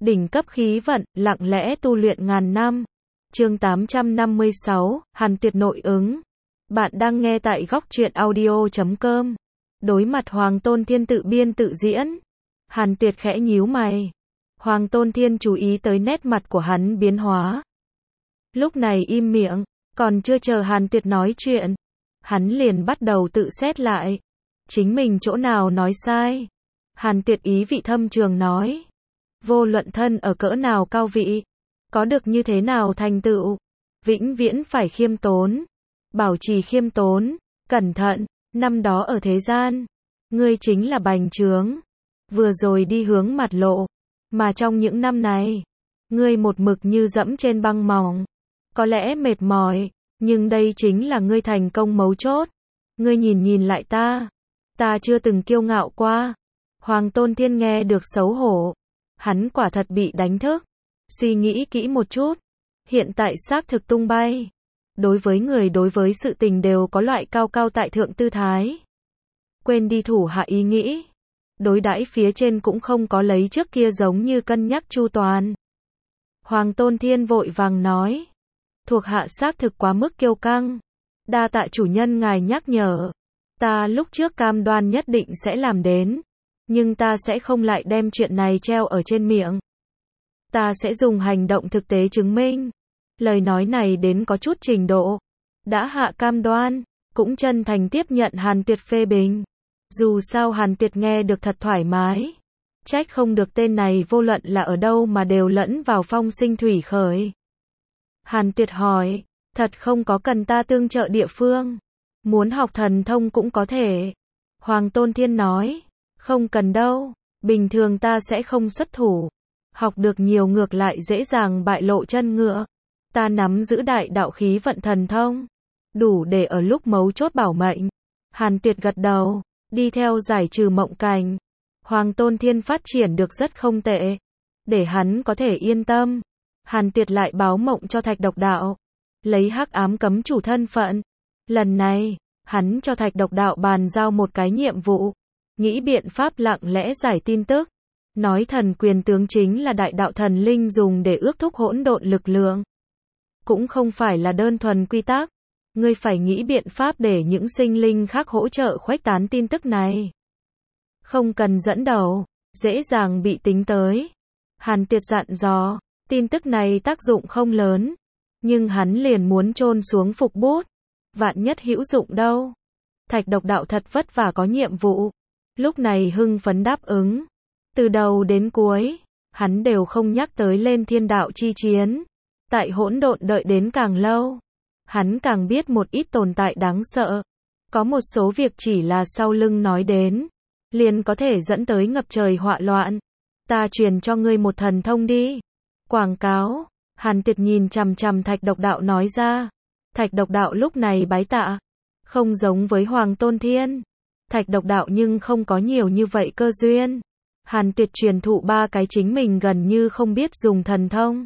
Đỉnh cấp khí vận, lặng lẽ tu luyện ngàn năm. Chương 856, Hàn Tuyệt nội ứng. Bạn đang nghe tại góc truyện audio.com. Đối mặt Hoàng Tôn Thiên tự biên tự diễn. Hàn Tuyệt khẽ nhíu mày. Hoàng Tôn Thiên chú ý tới nét mặt của hắn biến hóa. Lúc này im miệng, còn chưa chờ Hàn Tuyệt nói chuyện. Hắn liền bắt đầu tự xét lại. Chính mình chỗ nào nói sai. Hàn Tuyệt ý vị thâm trường nói. Vô luận thân ở cỡ nào cao vị, có được như thế nào thành tựu, vĩnh viễn phải khiêm tốn, bảo trì khiêm tốn, cẩn thận. Năm đó ở thế gian, ngươi chính là bành trướng, vừa rồi đi hướng mặt lộ, mà trong những năm này, ngươi một mực như dẫm trên băng mỏng, có lẽ mệt mỏi, nhưng đây chính là ngươi thành công mấu chốt. Ngươi nhìn lại ta chưa từng kiêu ngạo qua. Hoàng Tôn Thiên nghe được xấu hổ. Hắn quả thật bị đánh thức. Suy nghĩ kỹ một chút. Hiện tại xác thực tung bay. Đối với người đối với sự tình đều có loại cao cao tại thượng tư thái. Quên đi thủ hạ ý nghĩ. Đối đãi phía trên cũng không có lấy trước kia giống như cân nhắc chu toàn. Hoàng Tôn Thiên vội vàng nói. Thuộc hạ xác thực quá mức kiêu căng. Đa tạ chủ nhân ngài nhắc nhở. Ta lúc trước cam đoan nhất định sẽ làm đến. Nhưng ta sẽ không lại đem chuyện này treo ở trên miệng. Ta sẽ dùng hành động thực tế chứng minh. Lời nói này đến có chút trình độ. Đã hạ cam đoan, cũng chân thành tiếp nhận Hàn Tuyệt phê bình. Dù sao Hàn Tuyệt nghe được thật thoải mái. Trách không được tên này vô luận là ở đâu mà đều lẫn vào phong sinh thủy khởi. Hàn Tuyệt hỏi, thật không có cần ta tương trợ địa phương. Muốn học thần thông cũng có thể. Hoàng Tôn Thiên nói. Không cần đâu, bình thường ta sẽ không xuất thủ. Học được nhiều ngược lại dễ dàng bại lộ chân ngựa. Ta nắm giữ đại đạo khí vận thần thông. Đủ để ở lúc mấu chốt bảo mệnh. Hàn Tuyệt gật đầu, đi theo giải trừ mộng cảnh. Hoàng Tôn Thiên phát triển được rất không tệ. Để hắn có thể yên tâm. Hàn Tuyệt lại báo mộng cho Thạch Độc Đạo. Lấy hắc ám cấm chủ thân phận. Lần này, hắn cho Thạch Độc Đạo bàn giao một cái nhiệm vụ. Nghĩ biện pháp lặng lẽ giải tin tức. Nói thần quyền tướng chính là đại đạo thần linh dùng để ước thúc hỗn độn lực lượng. Cũng không phải là đơn thuần quy tắc. Ngươi phải nghĩ biện pháp để những sinh linh khác hỗ trợ khuếch tán tin tức này. Không cần dẫn đầu, dễ dàng bị tính tới. Hàn Tuyệt dặn dò, tin tức này tác dụng không lớn. Nhưng hắn liền muốn chôn xuống phục bút. Vạn nhất hữu dụng đâu. Thạch Độc Đạo thật vất vả có nhiệm vụ. Lúc này hưng phấn đáp ứng. Từ đầu đến cuối, hắn đều không nhắc tới lên thiên đạo chi chiến. Tại hỗn độn đợi đến càng lâu, hắn càng biết một ít tồn tại đáng sợ. Có một số việc chỉ là sau lưng nói đến, liền có thể dẫn tới ngập trời họa loạn. Ta truyền cho ngươi một thần thông đi. Quảng cáo. Hàn Tuyệt nhìn chằm chằm Thạch Độc Đạo nói ra. Thạch Độc Đạo lúc này bái tạ. Không giống với Hoàng Tôn Thiên. Thạch Độc Đạo nhưng không có nhiều như vậy cơ duyên. Hàn Tuyệt truyền thụ ba cái chính mình gần như không biết dùng thần thông.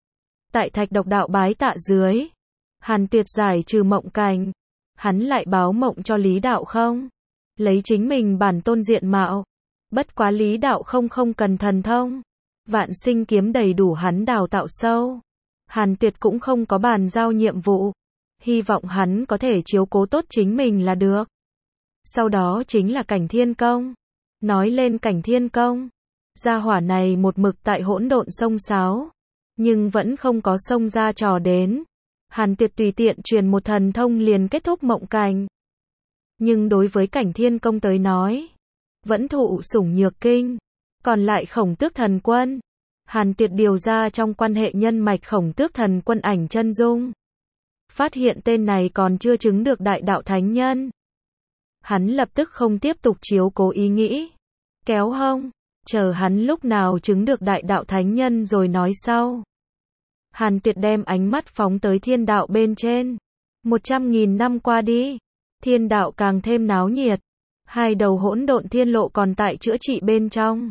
Tại Thạch Độc Đạo bái tạ dưới, Hàn Tuyệt giải trừ mộng cảnh. Hắn lại báo mộng cho Lý Đạo Không. Lấy chính mình bản tôn diện mạo. Bất quá Lý Đạo không cần thần thông. Vạn sinh kiếm đầy đủ hắn đào tạo sâu. Hàn Tuyệt cũng không có bàn giao nhiệm vụ. Hy vọng hắn có thể chiếu cố tốt chính mình là được. Sau đó chính là Cảnh Thiên Công. Nói lên Cảnh Thiên Công, gia hỏa này một mực tại hỗn độn xông xáo, nhưng vẫn không có xông ra trò đến. Hàn Tuyệt tùy tiện truyền một thần thông liền kết thúc mộng cảnh. Nhưng đối với Cảnh Thiên Công tới nói, vẫn thụ sủng nhược kinh. Còn lại Khổng Tước Thần Quân, Hàn Tuyệt điều ra trong quan hệ nhân mạch Khổng Tước Thần Quân ảnh chân dung. Phát hiện tên này còn chưa chứng được đại đạo thánh nhân. Hắn lập tức không tiếp tục chiếu cố ý nghĩ. Kéo hông, chờ hắn lúc nào chứng được đại đạo thánh nhân rồi nói sau. Hàn Tuyệt đem ánh mắt phóng tới thiên đạo bên trên. 100.000 năm qua đi, thiên đạo càng thêm náo nhiệt. Hai đầu hỗn độn thiên lộ còn tại chữa trị bên trong.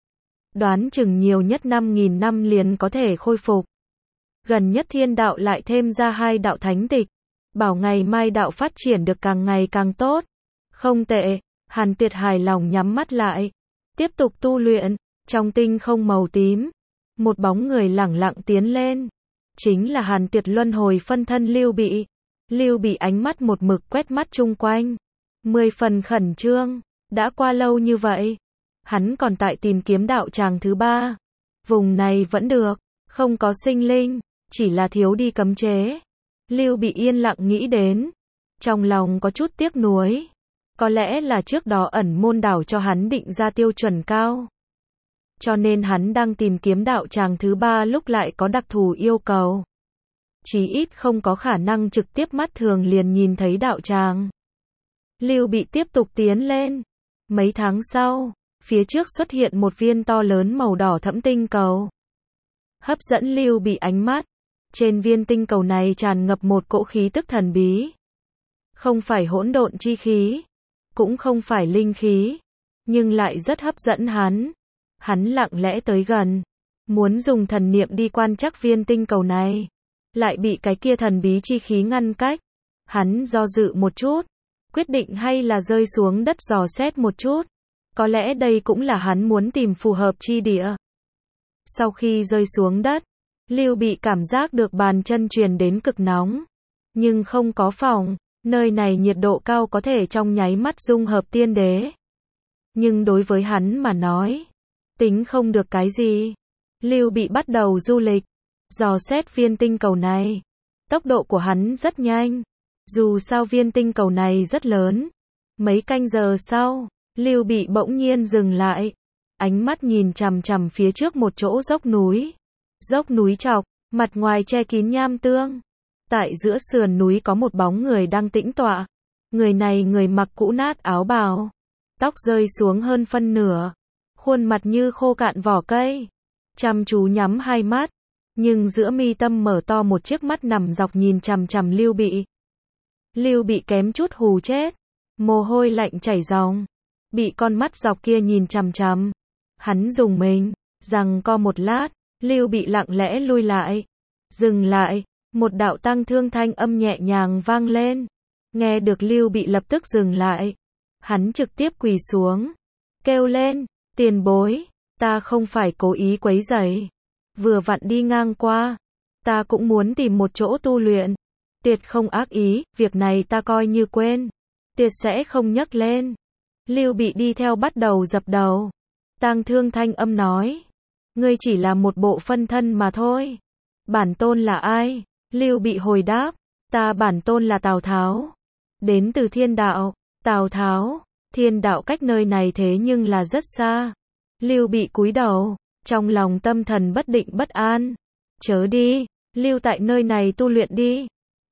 Đoán chừng nhiều nhất 5.000 năm liền có thể khôi phục. Gần nhất thiên đạo lại thêm ra hai đạo thánh tịch. Bảo ngày mai đạo phát triển được càng ngày càng tốt. Không tệ, Hàn Tuyệt hài lòng nhắm mắt lại. Tiếp tục tu luyện, trong tinh không màu tím. một bóng người lẳng lặng tiến lên. Chính là Hàn Tiệt luân hồi phân thân Lưu Bị. Lưu Bị ánh mắt một mực quét mắt chung quanh. 10 phần khẩn trương. Đã qua lâu như vậy. Hắn còn tại tìm kiếm đạo tràng thứ 3. Vùng này vẫn được. Không có sinh linh. Chỉ là thiếu đi cấm chế. Lưu Bị yên lặng nghĩ đến. Trong lòng có chút tiếc nuối. Có lẽ là trước đó ẩn môn đảo cho hắn định ra tiêu chuẩn cao. Cho nên hắn đang tìm kiếm đạo tràng thứ 3 lúc lại có đặc thù yêu cầu. Chí ít không có khả năng trực tiếp mắt thường liền nhìn thấy đạo tràng. Lưu Bị tiếp tục tiến lên. Mấy tháng sau, phía trước xuất hiện một viên to lớn màu đỏ thẫm tinh cầu. Hấp dẫn Lưu Bị ánh mắt. Trên viên tinh cầu này tràn ngập một cỗ khí tức thần bí. Không phải hỗn độn chi khí, cũng không phải linh khí, nhưng lại rất hấp dẫn hắn. Hắn lặng lẽ tới gần, muốn dùng thần niệm đi quan trắc viên tinh cầu này, lại bị cái kia thần bí chi khí ngăn cách. Hắn do dự một chút, quyết định hay là rơi xuống đất dò xét một chút. Có lẽ đây cũng là hắn muốn tìm phù hợp chi địa. Sau khi rơi xuống đất, Lưu Bị cảm giác được bàn chân truyền đến cực nóng, nhưng không có phòng. Nơi này nhiệt độ cao có thể trong nháy mắt dung hợp tiên đế. Nhưng đối với hắn mà nói, tính không được cái gì. Lưu Bị bắt đầu du lịch, dò xét viên tinh cầu này. Tốc độ của hắn rất nhanh. Dù sao viên tinh cầu này rất lớn. Mấy canh giờ sau, Lưu Bị bỗng nhiên dừng lại. Ánh mắt nhìn chằm chằm phía trước một chỗ dốc núi. Dốc núi chọc, mặt ngoài che kín nham tương. Tại giữa sườn núi có một bóng người đang tĩnh tọa. Người này người mặc cũ nát áo bào. Tóc rơi xuống hơn phân nửa. Khuôn mặt như khô cạn vỏ cây. Chăm chú nhắm hai mắt. Nhưng giữa mi tâm mở to một chiếc mắt nằm dọc nhìn chằm chằm Lưu Bị. Lưu Bị kém chút hù chết. Mồ hôi lạnh chảy ròng. Bị con mắt dọc kia nhìn chằm chằm. Hắn rùng mình. Giằng co một lát. Lưu Bị lặng lẽ lui lại. Dừng lại. Một đạo tăng thương thanh âm nhẹ nhàng vang lên. Nghe được Lưu Bị lập tức dừng lại. Hắn trực tiếp quỳ xuống. Kêu lên. Tiền bối. Ta không phải cố ý quấy rầy. Vừa vặn đi ngang qua. Ta cũng muốn tìm một chỗ tu luyện. Tiệt không ác ý. Việc này ta coi như quên. Tiệt sẽ không nhắc lên. Lưu Bị đi theo bắt đầu dập đầu. Tang thương thanh âm nói. Ngươi chỉ là một bộ phân thân mà thôi. Bản tôn là ai? Lưu Bị hồi đáp. Ta bản tôn là Tào Tháo. Đến từ thiên đạo. Tào Tháo. Thiên đạo cách nơi này thế nhưng là rất xa. Lưu Bị cúi đầu. Trong lòng tâm thần bất định bất an. Chớ đi. Lưu tại nơi này tu luyện đi.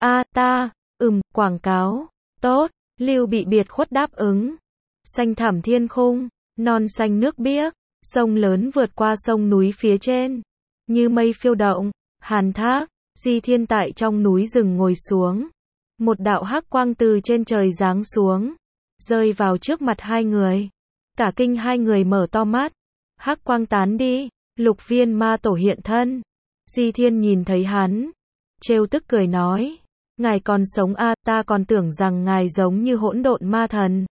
Ta. Quảng cáo. Tốt. Lưu Bị biệt khuất đáp ứng. Xanh thẳm thiên khung. Non xanh nước biếc. Sông lớn vượt qua sông núi phía trên. Như mây phiêu động. Hàn Thác. Di Thiên tại trong núi rừng ngồi xuống. Một đạo hắc quang từ trên trời giáng xuống. Rơi vào trước mặt hai người. Cả kinh hai người mở to mắt. Hắc quang tán đi. Lục Viên Ma Tổ hiện thân. Di Thiên nhìn thấy hắn. Trêu tức cười nói. Ngài còn sống ta còn tưởng rằng ngài giống như hỗn độn ma thần.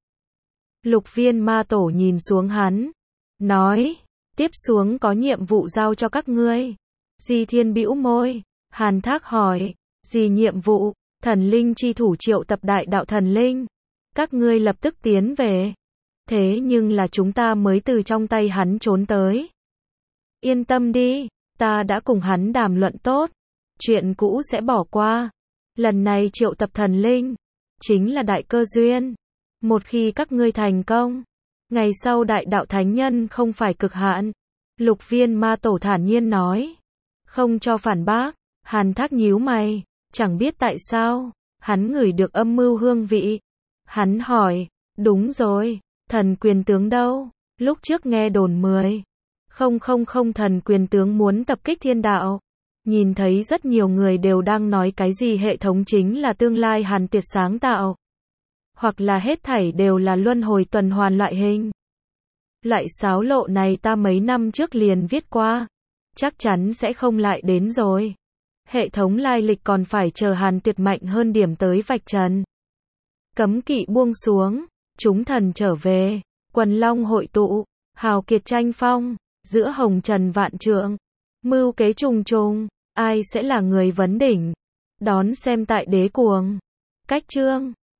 Lục Viên Ma Tổ nhìn xuống hắn. Nói. Tiếp xuống có nhiệm vụ giao cho các ngươi. Di Thiên bĩu môi. Hàn Thác hỏi. Gì nhiệm vụ? Thần linh chi thủ triệu tập đại đạo thần linh. Các ngươi lập tức tiến về. Thế nhưng là chúng ta mới từ trong tay hắn trốn tới. Yên tâm đi. Ta đã cùng hắn đàm luận tốt. Chuyện cũ sẽ bỏ qua. Lần này triệu tập thần linh. Chính là đại cơ duyên. Một khi các ngươi thành công. Ngày sau đại đạo thánh nhân không phải cực hạn. Lục Viên Ma Tổ thản nhiên nói. Không cho phản bác. Hàn Thác nhíu mày. Chẳng biết tại sao. Hắn ngửi được âm mưu hương vị. Hắn hỏi. Đúng rồi. Thần quyền tướng đâu? Lúc trước nghe đồn 10. Không thần quyền tướng muốn tập kích thiên đạo. Nhìn thấy rất nhiều người đều đang nói cái gì hệ thống chính là tương lai Hàn Tiệt sáng tạo. Hoặc là hết thảy đều là luân hồi tuần hoàn loại hình. Loại xáo lộ này ta mấy năm trước liền viết qua. Chắc chắn sẽ không lại đến rồi. Hệ thống lai lịch còn phải chờ Hàn Tiệt mạnh hơn điểm tới vạch trần. Cấm kỵ buông xuống. Chúng thần trở về. Quần long hội tụ. Hào kiệt tranh phong. Giữa hồng trần vạn trượng. Mưu kế trùng trùng, ai sẽ là người vấn đỉnh? Đón xem tại Đế Cuồng. Cách chương